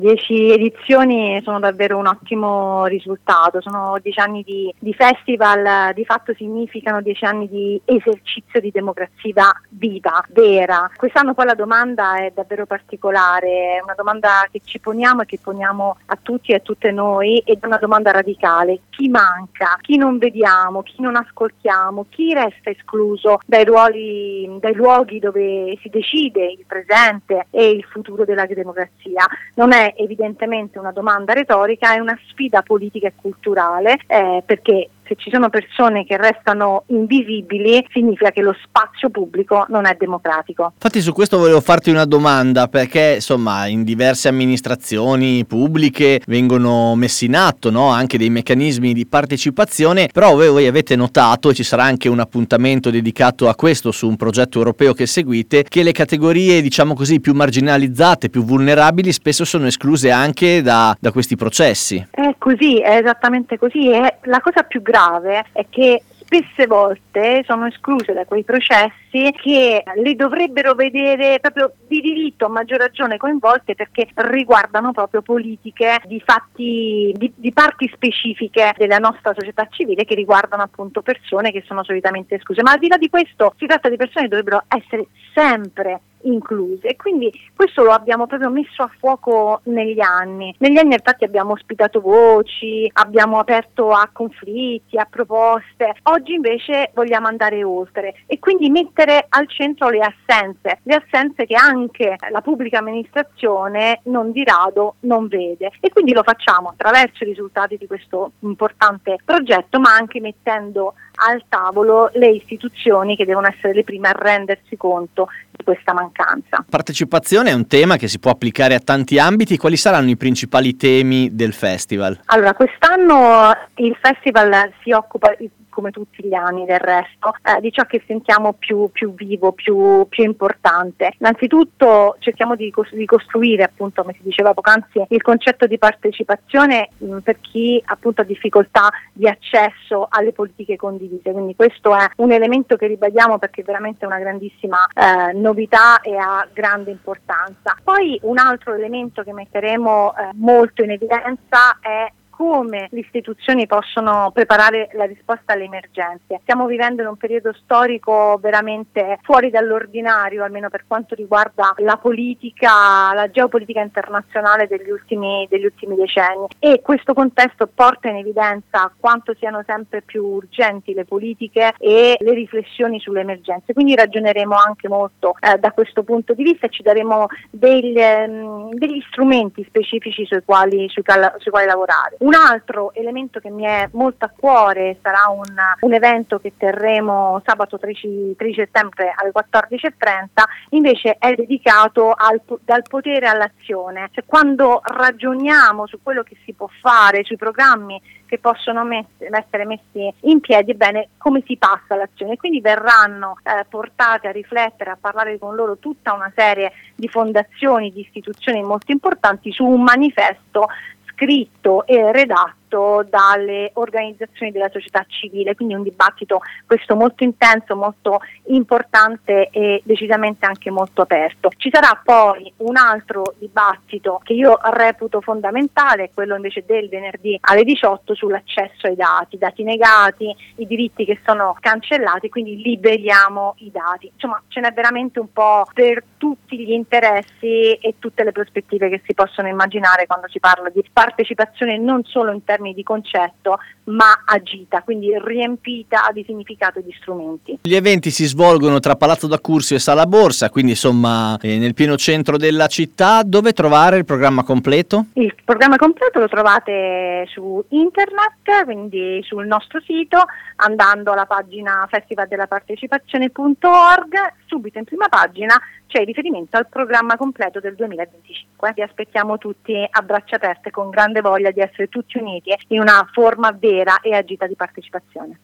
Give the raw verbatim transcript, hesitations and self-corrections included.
Dieci edizioni sono davvero un ottimo risultato, sono dieci anni di, di festival, di fatto significano dieci anni di esercizio di democrazia viva, vera. Quest'anno poi la domanda è davvero particolare, è una domanda che ci poniamo e che poniamo a tutti e a tutte noi, ed è una domanda radicale: chi manca, chi non vediamo, chi non ascoltiamo, chi resta escluso dai ruoli, dai luoghi dove si decide il presente e il futuro della democrazia. Non è evidentemente una domanda retorica, è una sfida politica e culturale, eh, perché se ci sono persone che restano invisibili significa che lo spazio pubblico non è democratico. Infatti su questo volevo farti una domanda, perché insomma in diverse amministrazioni pubbliche vengono messi in atto, no, anche dei meccanismi di partecipazione, però voi, voi avete notato, e ci sarà anche un appuntamento dedicato a questo su un progetto europeo che seguite, che le categorie, diciamo così, più marginalizzate, più vulnerabili spesso sono escluse anche da, da questi processi. È così, è esattamente così, e la cosa più grave è che spesse volte sono escluse da quei processi che le dovrebbero vedere proprio di diritto, a maggior ragione coinvolte, perché riguardano proprio politiche di fatti, di, di parti specifiche della nostra società civile, che riguardano appunto persone che sono solitamente escluse. Ma al di là di questo si tratta di persone che dovrebbero essere sempre incluse, e quindi questo lo abbiamo proprio messo a fuoco negli anni. Negli anni infatti abbiamo ospitato voci, abbiamo aperto a conflitti, a proposte. Oggi invece vogliamo andare oltre e quindi mettere al centro le assenze, le assenze che anche la pubblica amministrazione non di rado non vede, e quindi lo facciamo attraverso i risultati di questo importante progetto, ma anche mettendo al tavolo le istituzioni, che devono essere le prime a rendersi conto di questa mancanza. Partecipazione è un tema che si può applicare a tanti ambiti. Quali saranno i principali temi del festival? Allora, quest'anno il festival si occupa, come tutti gli anni del resto, eh, di ciò che sentiamo più, più vivo, più, più importante. Innanzitutto cerchiamo di ricostruire, appunto, come si diceva poc'anzi, il concetto di partecipazione mh, per chi appunto ha difficoltà di accesso alle politiche condivise, quindi questo è un elemento che ribadiamo perché è veramente una grandissima eh, novità e ha grande importanza. Poi un altro elemento che metteremo eh, molto in evidenza è come le istituzioni possono preparare la risposta alle emergenze. Stiamo vivendo in un periodo storico veramente fuori dall'ordinario, almeno per quanto riguarda la politica, la geopolitica internazionale degli ultimi, degli ultimi decenni, e questo contesto porta in evidenza quanto siano sempre più urgenti le politiche e le riflessioni sulle emergenze. Quindi ragioneremo anche molto eh, da questo punto di vista, e ci daremo degli, ehm, degli strumenti specifici sui quali, sui, cal- sui quali lavorare. Un altro elemento che mi è molto a cuore sarà un, un evento che terremo sabato tredici settembre alle quattordici e trenta, invece è dedicato al, dal potere all'azione. Cioè, quando ragioniamo su quello che si può fare, sui programmi che possono mess- essere messi in piedi, bene, come si passa all'azione. Quindi verranno eh, portate a riflettere, a parlare con loro tutta una serie di fondazioni, di istituzioni molto importanti su un manifesto scritto e redatto dalle organizzazioni della società civile, quindi un dibattito questo molto intenso, molto importante e decisamente anche molto aperto. Ci sarà poi un altro dibattito che io reputo fondamentale, quello invece del venerdì alle diciotto, sull'accesso ai dati, dati negati, i diritti che sono cancellati, quindi liberiamo i dati. Insomma, ce n'è veramente un po' per tutti gli interessi e tutte le prospettive che si possono immaginare quando si parla di partecipazione, non solo in termini di concetto, ma agita, quindi riempita di significato e di strumenti. Gli eventi si svolgono tra Palazzo d'Accursio e Sala Borsa, quindi insomma eh, nel pieno centro della città. Dove trovare il programma completo? Il programma completo lo trovate su internet, quindi sul nostro sito, andando alla pagina festival della partecipazione punto org. Subito in prima pagina c'è il riferimento al programma completo del duemilaventicinque. Vi aspettiamo tutti a braccia aperte, con grande voglia di essere tutti uniti in una forma vera e agita di partecipazione.